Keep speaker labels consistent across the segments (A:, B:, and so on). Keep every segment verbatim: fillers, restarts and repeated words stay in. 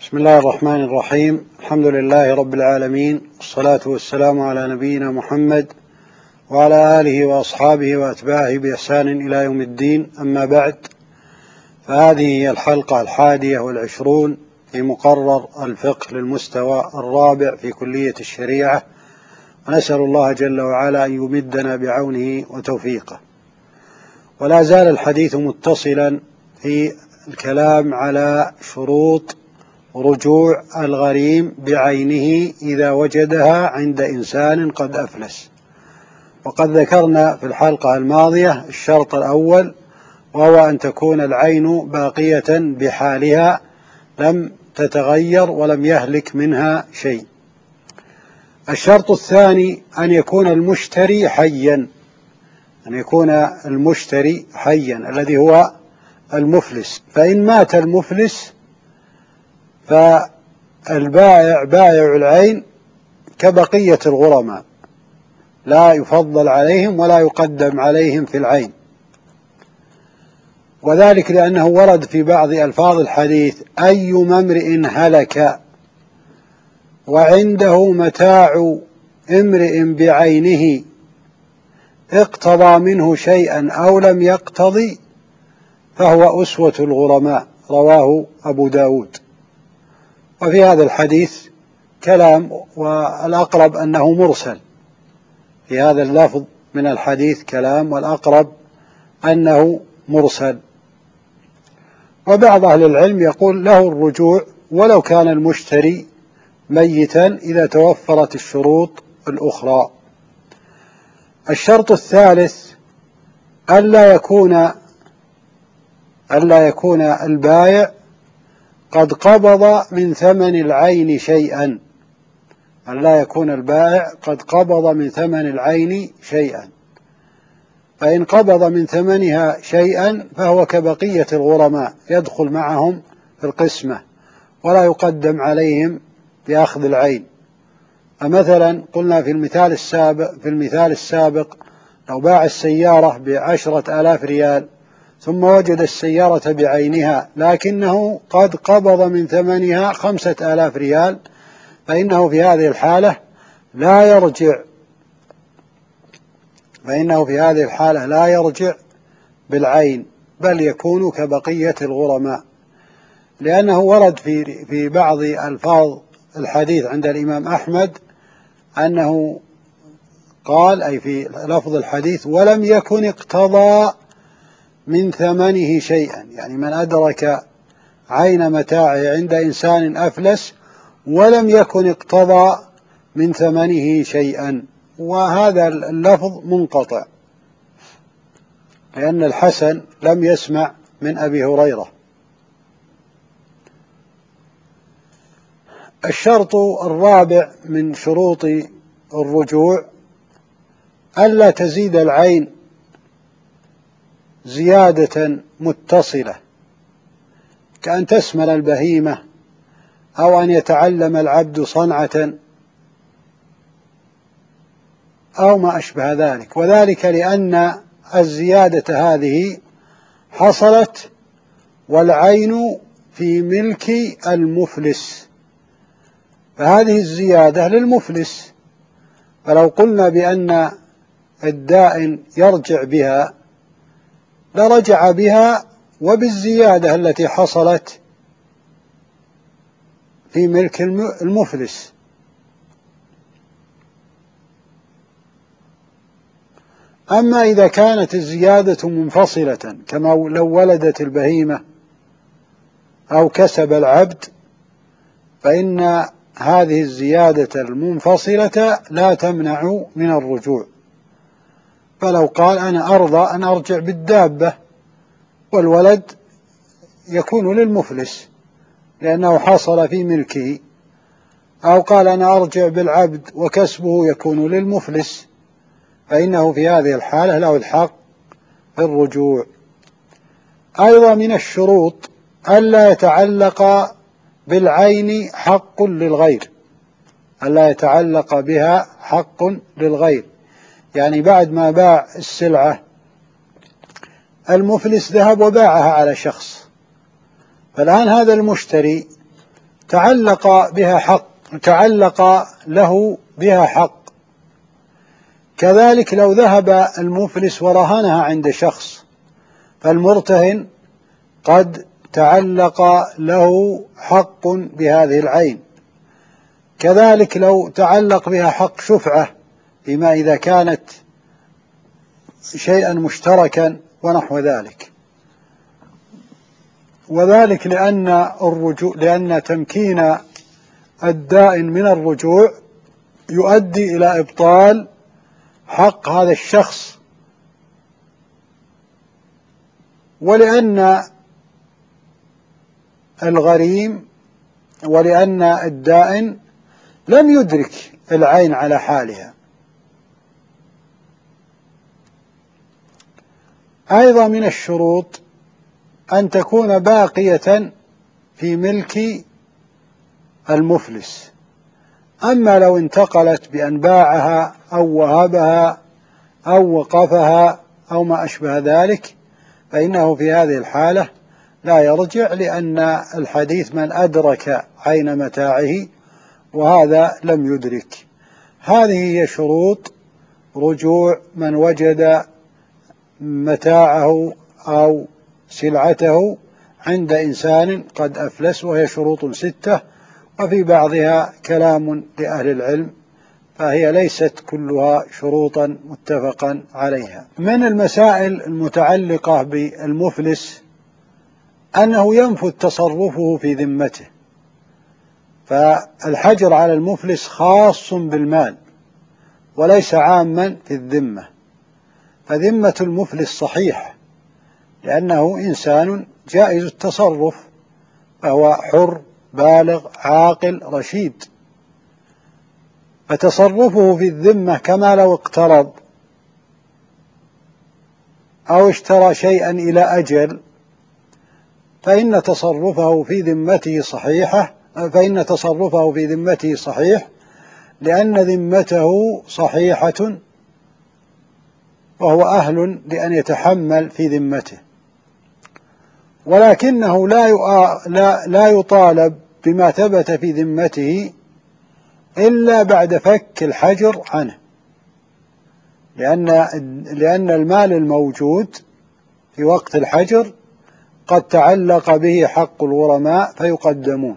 A: بسم الله الرحمن الرحيم. الحمد لله رب العالمين، والصلاة والسلام على نبينا محمد وعلى آله وأصحابه وأتباعه بإحسان إلى يوم الدين. أما بعد، فهذه هي الحلقة الحادية والعشرون في مقرر الفقه للمستوى الرابع في كلية الشريعة، ونسأل الله جل وعلا أن يمدنا بعونه وتوفيقه. ولا زال الحديث متصلا في الكلام على شروط رجوع الغريم بعينه إذا وجدها عند إنسان قد أفلس. وقد ذكرنا في الحلقة الماضية الشرط الأول، وهو أن تكون العين باقية بحالها لم تتغير ولم يهلك منها شيء. الشرط الثاني أن يكون المشتري حيا، أن يكون المشتري حيا الذي هو المفلس. فإن مات المفلس فالبائع بائع العين كبقية الغرماء، لا يفضل عليهم ولا يقدم عليهم في العين، وذلك لأنه ورد في بعض ألفاظ الحديث: أيما امرئ هلك وعنده متاع امرئ بعينه اقتضى منه شيئا أو لم يقتضي فهو أسوة الغرماء، رواه أبو داود. وفي هذا الحديث كلام، والأقرب أنه مرسل. في هذا اللفظ من الحديث كلام، والأقرب أنه مرسل. وبعض أهل العلم يقول له الرجوع ولو كان المشتري ميتا إذا توفرت الشروط الأخرى. الشرط الثالث ألا يكون ألا يكون البائع قد قبض من ثمن العين شيئا، ألا يكون البائع قد قبض من ثمن العين شيئا. فإن قبض من ثمنها شيئا فهو كبقية الغرماء، يدخل معهم في القسمة ولا يقدم عليهم بأخذ العين. فمثلا قلنا في المثال السابق في المثال السابق لو باع السيارة بعشرة آلاف ريال ثم وجد السيارة بعينها لكنه قد قبض من ثمنها خمسة آلاف ريال، فإنه في هذه الحالة لا يرجع فإنه في هذه الحالة لا يرجع بالعين، بل يكون كبقية الغرماء، لأنه ورد في في بعض ألفاظ الحديث عند الإمام أحمد أنه قال، أي في لفظ الحديث: ولم يكن اقتضى من ثمنه شيئا، يعني من أدرك عين متاعه عند إنسان أفلس ولم يكن اقتضى من ثمنه شيئا. وهذا اللفظ منقطع، لأن الحسن لم يسمع من أبي هريرة. الشرط الرابع من شروط الرجوع ألا تزيد العين زيادة متصلة، كأن تسمن البهيمة أو أن يتعلم العبد صنعة أو ما أشبه ذلك، وذلك لأن الزيادة هذه حصلت والعين في ملك المفلس، فهذه الزيادة للمفلس. فلو قلنا بأن الدائن يرجع بها لرجع بها وبالزيادة التي حصلت في ملك المفلس. أما إذا كانت الزيادة منفصلة، كما لو ولدت البهيمة أو كسب العبد، فإن هذه الزيادة المنفصلة لا تمنع من الرجوع. فلو قال: أنا أرضى أن أرجع بالدابة، والولد يكون للمفلس لأنه حصل في ملكه، أو قال: أنا أرجع بالعبد وكسبه يكون للمفلس، فإنه في هذه الحالة له الحق في الرجوع. أيضا من الشروط ألا يتعلق بالعين حق للغير، ألا يتعلق بها حق للغير، يعني بعد ما باع السلعة المفلس ذهب وباعها على شخص، فالآن هذا المشتري تعلق بها حق تعلق له بها حق. كذلك لو ذهب المفلس ورهنها عند شخص، فالمرتهن قد تعلق له حق بهذه العين. كذلك لو تعلق بها حق شفعة، فيما إذا كانت شيئا مشتركا ونحو ذلك. وذلك لأن الرجوع لأن تمكين الدائن من الرجوع يؤدي إلى إبطال حق هذا الشخص، ولأن الغريم ولأن الدائن لم يدرك العين على حالها. أيضا من الشروط أن تكون باقية في ملك المفلس. أما لو انتقلت بأن باعها أو وهبها أو وقفها أو ما أشبه ذلك، فإنه في هذه الحالة لا يرجع، لأن الحديث من أدرك عين متاعه، وهذا لم يدرك. هذه هي شروط رجوع من وجد متاعه أو سلعته عند إنسان قد أفلس، وهي شروط ستة، وفي بعضها كلام لأهل العلم، فهي ليست كلها شروطا متفقا عليها. من المسائل المتعلقة بالمفلس أنه ينفذ تصرفه في ذمته، فالحجر على المفلس خاص بالمال وليس عاما في الذمة. فذمة المفلس صحيح لأنه إنسان جائز التصرف، فهو حر بالغ عاقل رشيد، فتصرفه في الذمة كما لو اقترض أو اشترى شيئا إلى أجل، فإن تصرفه في ذمته صحيحة فإن تصرفه في ذمته صحيح لأن ذمته صحيحة، وهو أهل لأن يتحمل في ذمته. ولكنه لا لا لا يطالب بما ثبت في ذمته إلا بعد فك الحجر عنه، لأن لأن المال الموجود في وقت الحجر قد تعلق به حق الغرماء فيقدمون.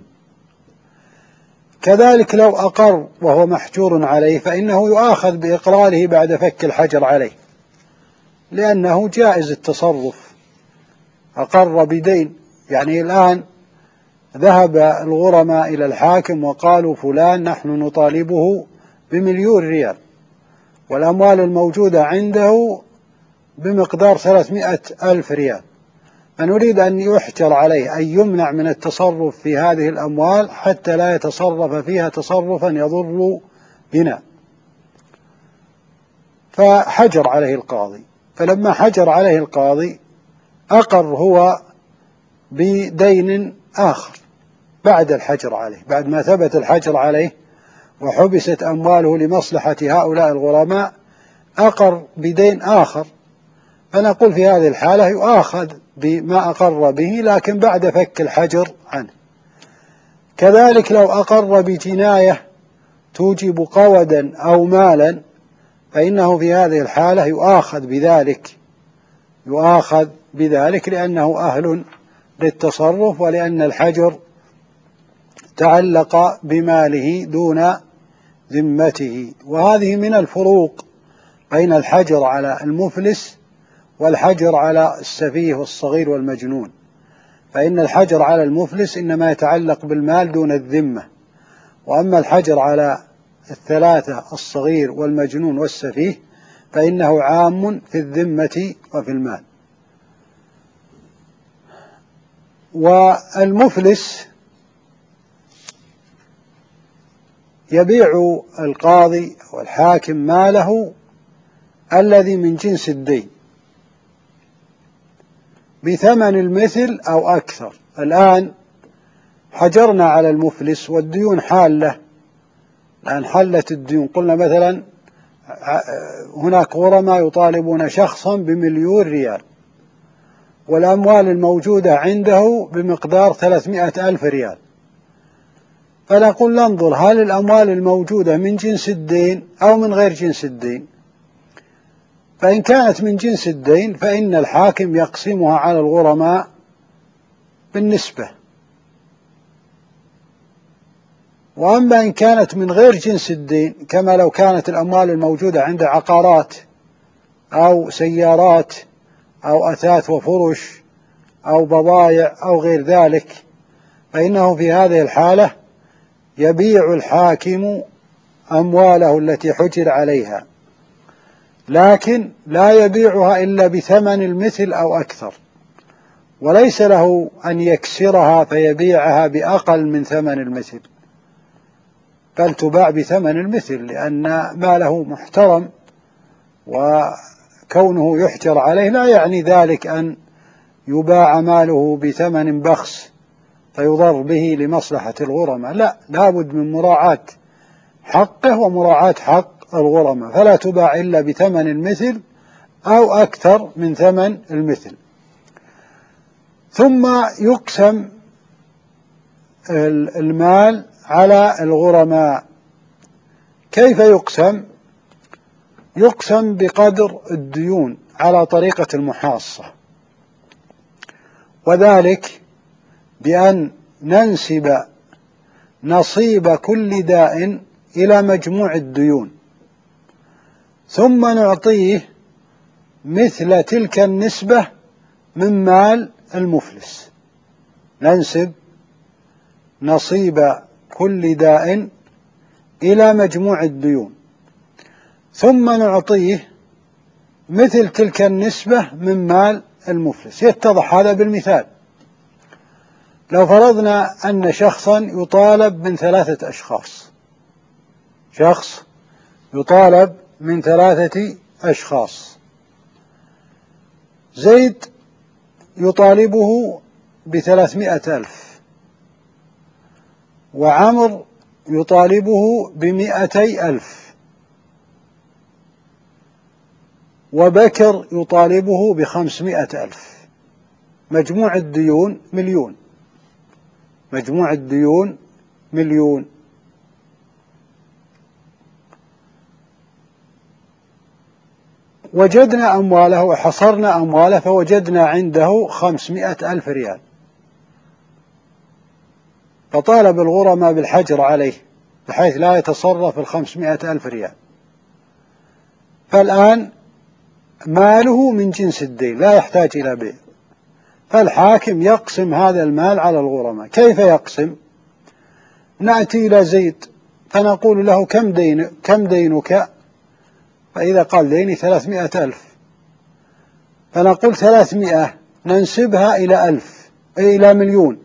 A: كذلك لو أقر وهو محجور عليه فإنه يؤاخذ بإقراره بعد فك الحجر عليه، لأنه جائز التصرف، أقر بدين. يعني الآن ذهب الغرماء إلى الحاكم وقالوا فلان نحن نطالبه بمليون ريال، والأموال الموجودة عنده بمقدار ثلاثمائة ألف ريال، فنريد أن يحجر عليه، أن يمنع من التصرف في هذه الأموال حتى لا يتصرف فيها تصرفا يضر بنا. فحجر عليه القاضي، فلما حجر عليه القاضي أقر هو بدين آخر بعد الحجر عليه، بعد ما ثبت الحجر عليه وحبست أمواله لمصلحة هؤلاء الغرماء، أقر بدين آخر، فنقول في هذه الحالة يؤاخذ بما أقر به لكن بعد فك الحجر عنه. كذلك لو أقر بجناية توجب قودا أو مالا، فإنه في هذه الحالة يؤاخذ بذلك يؤاخذ بذلك لأنه أهل للتصرف، ولأن الحجر تعلق بماله دون ذمته. وهذه من الفروق بين الحجر على المفلس والحجر على السفيه والصغير والمجنون. فإن الحجر على المفلس إنما يتعلق بالمال دون الذمة، وأما الحجر على الثلاثة الصغير والمجنون والسفيه فإنه عام في الذمة وفي المال. والمفلس يبيع القاضي والحاكم ماله الذي من جنس الدين بثمن المثل أو أكثر. الآن حجرنا على المفلس والديون حالة، الآن حلت الديون. قلنا مثلا هناك غرماء يطالبون شخصا بمليون ريال، والأموال الموجودة عنده بمقدار ثلاثمائة ألف ريال، فنقول ننظر هل الأموال الموجودة من جنس الدين أو من غير جنس الدين. فإن كانت من جنس الدين فإن الحاكم يقسمها على الغرماء بالنسبة. وأما إن كانت من غير جنس الدين، كما لو كانت الأموال الموجودة عند عقارات أو سيارات أو أثاث وفرش أو بضائع أو غير ذلك، فإنه في هذه الحالة يبيع الحاكم أمواله التي حجر عليها، لكن لا يبيعها إلا بثمن المثل أو أكثر، وليس له أن يكسرها فيبيعها بأقل من ثمن المثل، بل تباع بثمن المثل، لأن ماله محترم، وكونه يحجر عليه لا يعني ذلك أن يباع ماله بثمن بخس فيضر به لمصلحة الغرماء. لا، لابد من مراعاة حقه ومراعاة حق الغرماء، فلا تباع إلا بثمن المثل أو أكثر من ثمن المثل. ثم يقسم المال على الغرماء. كيف يقسم؟ يقسم بقدر الديون على طريقة المحاصة، وذلك بأن ننسب نصيب كل داء إلى مجموع الديون، ثم نعطيه مثل تلك النسبة من مال المفلس. ننسب نصيب كل داء إلى مجموع الديون، ثم نعطيه مثل تلك النسبة من مال المفلس. يتضح هذا بالمثال. لو فرضنا أن شخصا يطالب من ثلاثة أشخاص، شخص يطالب من ثلاثة أشخاص، زيد يطالبه بثلاثمائة ألف، وعمر يطالبه بمائتي ألف، وبكر يطالبه بخمسمائة ألف. مجموع الديون مليون، مجموع الديون مليون. وجدنا أمواله وحصرنا أمواله فوجدنا عنده خمسمائة ألف ريال، فطالب الغرماء بالحجر عليه بحيث لا يتصرف الخمسمائة ألف ريال. فالآن ماله من جنس الدين لا يحتاج إلى بيع، فالحاكم يقسم هذا المال على الغرماء. كيف يقسم؟ نأتي إلى زيد فنقول له كم دين كم دينك؟ فإذا قال ديني ثلاثمائة ألف، فنقول ثلاثمائة ننسبها إلى ألف إلى مليون،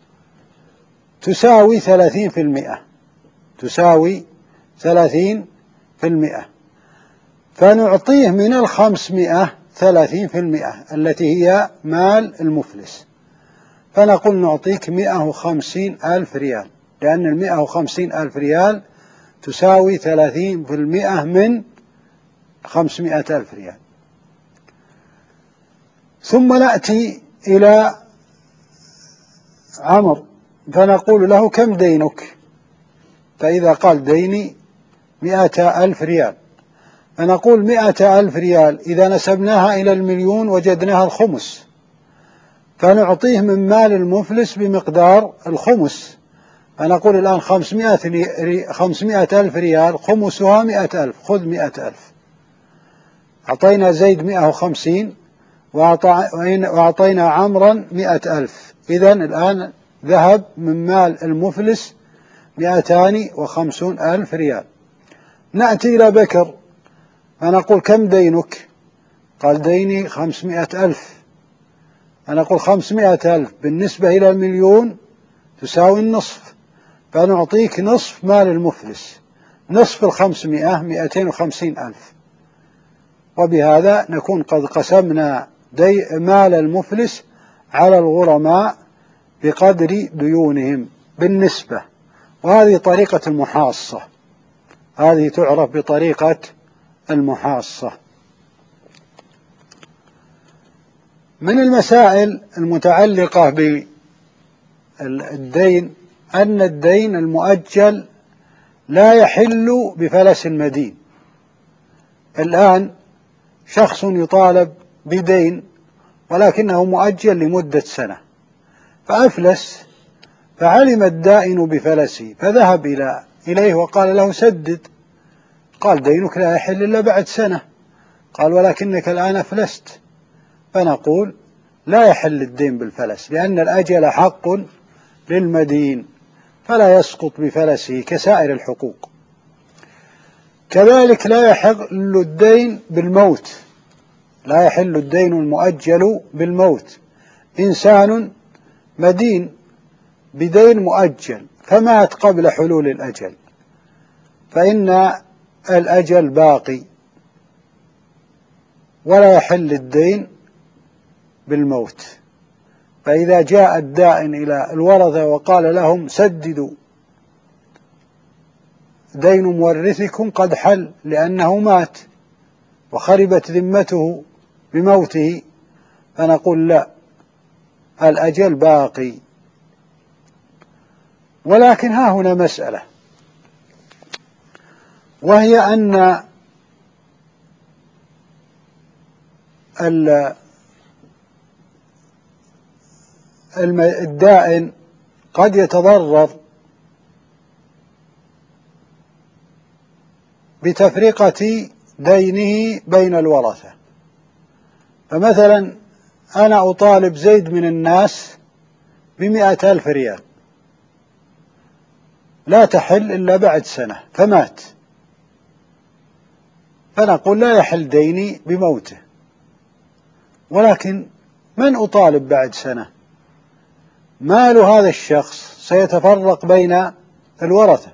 A: تساوي ثلاثين في المئة، تساوي ثلاثين في المئة، فنعطيه من الخمسمائة ثلاثين في المئة التي هي مال المفلس، فنقول نعطيك مائة وخمسين ألف ريال، لأن المائة وخمسين ألف ريال تساوي ثلاثين في المئة من خمسمائة ألف ريال. ثم نأتي إلى عمر فنقول له كم دينك؟ فإذا قال ديني مائة ألف ريال، فنقول مائة ألف ريال إذا نسبناها إلى المليون وجدناها الخمس، فنعطيه من مال المفلس بمقدار الخمس، فنقول الآن خمسمائة ألف ريال خمسها مائة ألف، خذ مائة ألف. أعطينا زيد مائة وخمسين وأعطينا عمرا مائة ألف، إذن الآن ذهب من مال المفلس مائتان وخمسون ألف ريال. نأتي إلى بكر فنقول كم دينك؟ قال ديني خمسمائة ألف، فنقول خمسمائة ألف بالنسبة إلى المليون تساوي النصف، فنعطيك نصف مال المفلس، نصف الخمسمائة مائتين وخمسين ألف. وبهذا نكون قد قسمنا دي مال المفلس على الغرماء بقدر ديونهم بالنسبة. وهذه طريقة المحاصة، هذه تعرف بطريقة المحاصة. من المسائل المتعلقة بالدين أن الدين المؤجل لا يحل بفلس المدين. الآن شخص يطالب بدين ولكنه مؤجل لمدة سنة، فأفلس، فعلم الدائن بفلسه فذهب إلى إليه وقال له سدد. قال دينك لا يحل إلا بعد سنة. قال ولكنك الآن أفلست. فنقول لا يحل الدين بالفلس، لأن الأجل حق للمدين فلا يسقط بفلسه كسائر الحقوق. كذلك لا يحل الدين بالموت، لا يحل الدين المؤجل بالموت. إنسان مدين بدين مؤجل فمات قبل حلول الأجل، فإن الأجل باقي ولا يحل الدين بالموت. فإذا جاء الدائن إلى الورثة وقال لهم سددوا دين مورثكم قد حل لأنه مات وخربت ذمته بموته، فنقول لا، الأجل باقي. ولكن ها هنا مسألة، وهي أن الدائن قد يتضرر بتفرقة دينه بين الورثة. فمثلا أنا أطالب زيد من الناس بمئة ألف ريال لا تحل إلا بعد سنة فمات، فنقول لا يحل ديني بموته. ولكن من أطالب بعد سنة؟ مال هذا الشخص سيتفرق بين الورثة،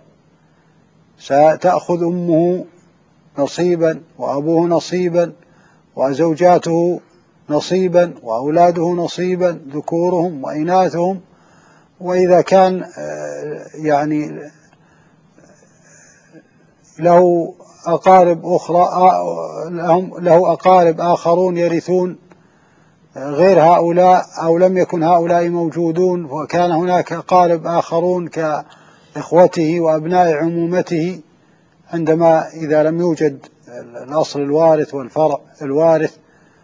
A: ستأخذ أمه نصيبا وأبوه نصيبا وزوجاته نصيبا وأولاده نصيبا ذكورهم وإناثهم، وإذا كان يعني له أقارب أخرى له أقارب آخرون يرثون غير هؤلاء أو لم يكن هؤلاء موجودون وكان هناك أقارب آخرون كإخوته وأبناء عمومته، عندما إذا لم يوجد الأصل الوارث والفرع الوارث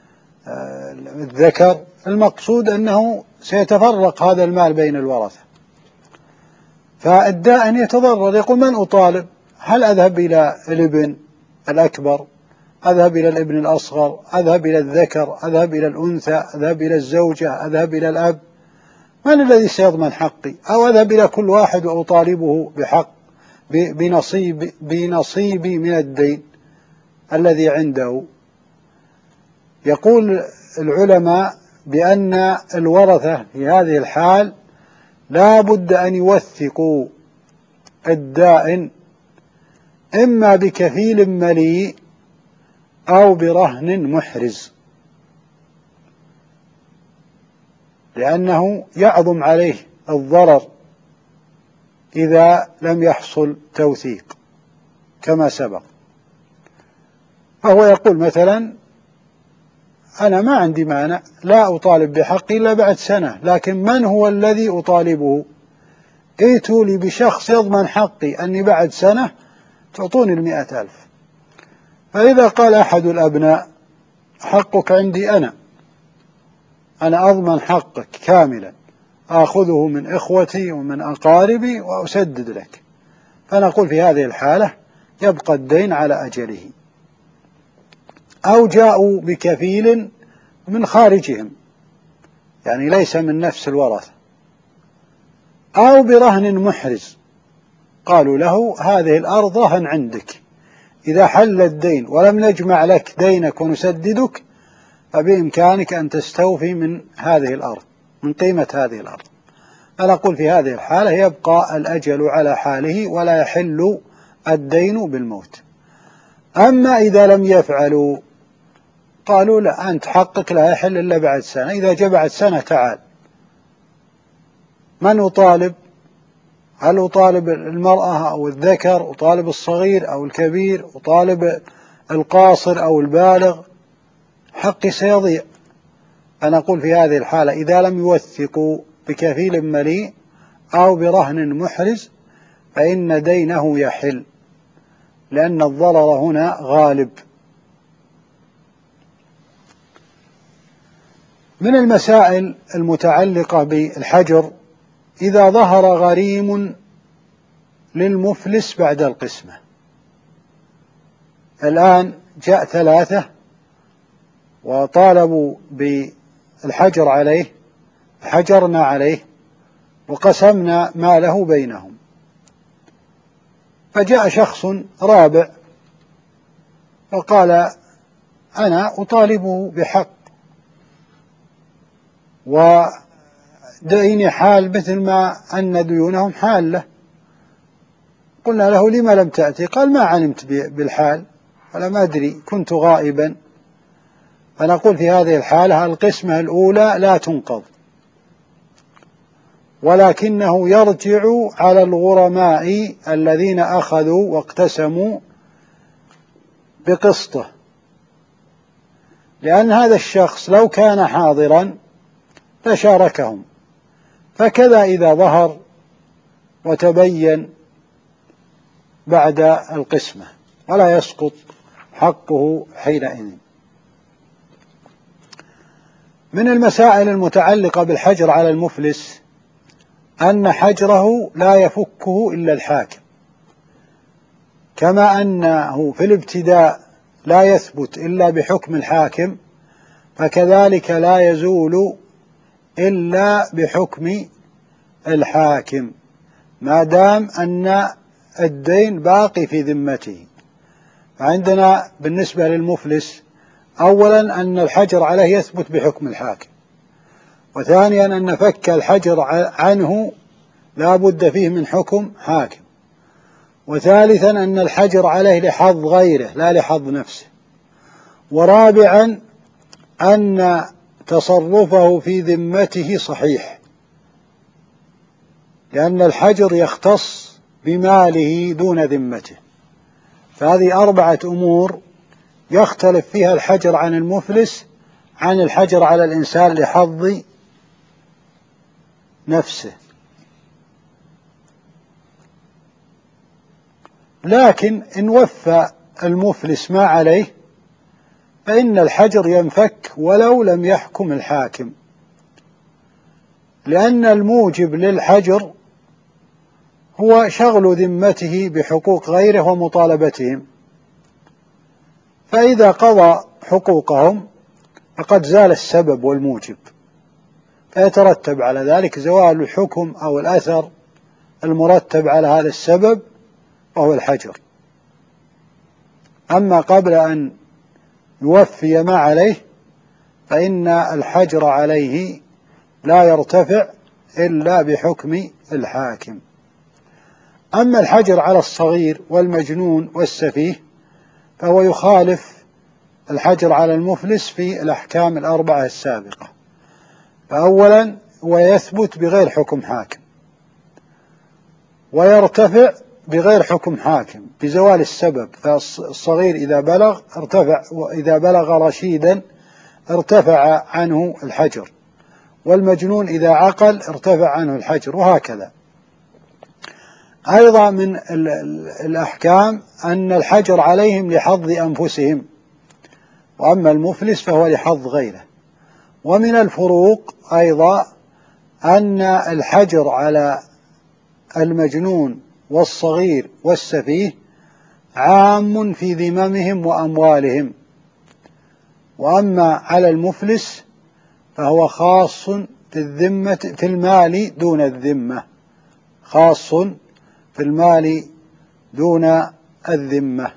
A: الذكر، المقصود أنه سيتفرق هذا المال بين الورثة. فالدائن يتضرر، يقول من أطالب؟ هل أذهب إلى الابن الأكبر؟ أذهب إلى الابن الأصغر؟ أذهب إلى الذكر؟ أذهب إلى الأنثى؟ أذهب إلى الزوجة؟ أذهب إلى الأب؟ من الذي سيضمن حقي؟ أو أذهب إلى كل واحد وأطالبه بحق بنصيب بنصيبي من الدين الذي عنده؟ يقول العلماء بأن الورثة في هذه الحال لا بد أن يوثقوا الدائن إما بكفيل مليء أو برهن محرز، لأنه يعظم عليه الضرر إذا لم يحصل توثيق كما سبق. فهو يقول مثلا أنا ما عندي مانع، لا أطالب بحقي إلا بعد سنة، لكن من هو الذي أطالبه؟ ائتوا لي بشخص يضمن حقي أني بعد سنة تعطوني المئة ألف. فإذا قال أحد الأبناء حقك عندي أنا أنا أضمن حقك كاملا، آخذه من إخوتي ومن أقاربي وأسدد لك، فنقول في هذه الحالة يبقى الدين على أجله. أو جاءوا بكفيل من خارجهم، يعني ليس من نفس الورثة، أو برهن محرز، قالوا له هذه الأرض رهن عندك، إذا حل الدين ولم نجمع لك دينك ونسددك فبإمكانك أن تستوفي من هذه الأرض، من قيمة هذه الأرض. فنقول في هذه الحالة يبقى الأجل على حاله ولا يحل الدين بالموت. أما إذا لم يفعلوا قالوا لا، أنت حقك لا يحل إلا بعد سنة، إذا جاء بعد سنة تعال. من أطالب؟ هل أطالب المرأة أو الذكر؟ أطالب الصغير أو الكبير؟ أطالب القاصر أو البالغ؟ حقي سيضيع. فنقول في هذه الحالة إذا لم يوثقوا بكفيل مليء أو برهن محرز فإن دينه يحل، لأن الضرر هنا غالب. من المسائل المتعلقة بالحجر إذا ظهر غريم للمفلس بعد القسمة. الآن جاء ثلاثة وطالبوا بالحجر عليه، حجرنا عليه وقسمنا ماله بينهم، فجاء شخص رابع وقال أنا أطالبه بحق وديني حال مثل ما أن ديونهم حالة. قلنا له لما لم تأتي؟ قال ما علمت بالحال ولا ما أدري، كنت غائبا. فنقول في هذه الحالة القسمة الأولى لا تنقض، ولكنه يرجع على الغرماء الذين أخذوا واقتسموا بقسطه، لأن هذا الشخص لو كان حاضرا لشاركهم، فكذا إذا ظهر وتبين بعد القسمة ولا يسقط حقه حينئذ. من المسائل المتعلقة بالحجر على المفلس أن حجره لا يفكه إلا الحاكم، كما أنه في الابتداء لا يثبت إلا بحكم الحاكم، فكذلك لا يزول إلا بحكم الحاكم ما دام أن الدين باقي في ذمته. فعندنا بالنسبة للمفلس أولا أن الحجر عليه يثبت بحكم الحاكم، وثانيا أن فك الحجر عنه لا بد فيه من حكم حاكم، وثالثا أن الحجر عليه لحظ غيره لا لحظ نفسه، ورابعا أن تصرفه في ذمته صحيح، لأن الحجر يختص بماله دون ذمته. فهذه أربعة أمور يختلف فيها الحجر عن المفلس عن الحجر على الإنسان لحظ نفسه. لكن إن وفى المفلس ما عليه فإن الحجر ينفك ولو لم يحكم الحاكم، لأن الموجب للحجر هو شغل ذمته بحقوق غيره ومطالبتهم، فإذا قضى حقوقهم فقد زال السبب والموجب، فيترتب على ذلك زوال الحكم أو الأثر المرتب على هذا السبب وهو الحجر. أما قبل أن يوفي ما عليه فإن الحجر عليه لا يرتفع إلا بحكم الحاكم. أما الحجر على الصغير والمجنون والسفيه فهو يخالف الحجر على المفلس في الأحكام الأربعة السابقة. فأولا ويثبت بغير حكم حاكم، ويرتفع بغير حكم حاكم بزوال السبب، فالصغير إذا بلغ ارتفع، وإذا بلغ رشيدا ارتفع عنه الحجر، والمجنون إذا عقل ارتفع عنه الحجر، وهكذا. أيضا من الأحكام أن الحجر عليهم لحظ أنفسهم، وأما المفلس فهو لحظ غيره. ومن الفروق أيضا أن الحجر على المجنون والصغير والسفيه عام في ذممهم وأموالهم، وأما على المفلس فهو خاص في الذمة في المال دون الذمة، خاص في المال دون الذمة.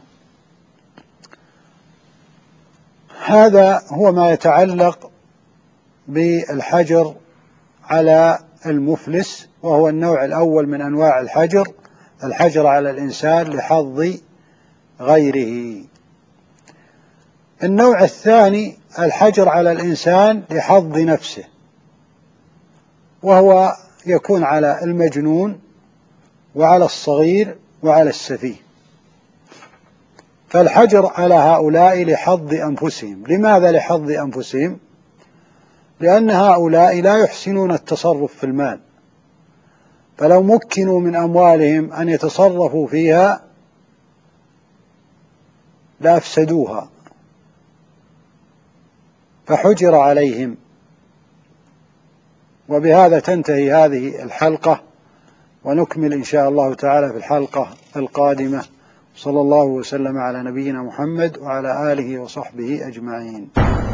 A: هذا هو ما يتعلق بالحجر على المفلس، وهو النوع الأول من أنواع الحجر، الحجر على الإنسان لحظ غيره. النوع الثاني الحجر على الإنسان لحظ نفسه، وهو يكون على المجنون وعلى الصغير وعلى السفيه. فالحجر على هؤلاء لحظ أنفسهم. لماذا لحظ أنفسهم؟ لأن هؤلاء لا يحسنون التصرف في المال، فلو مكنوا من أموالهم أن يتصرفوا فيها لأفسدوها، فحجر عليهم. وبهذا تنتهي هذه الحلقة، ونكمل إن شاء الله تعالى في الحلقة القادمة. صلى الله وسلم على نبينا محمد وعلى آله وصحبه أجمعين.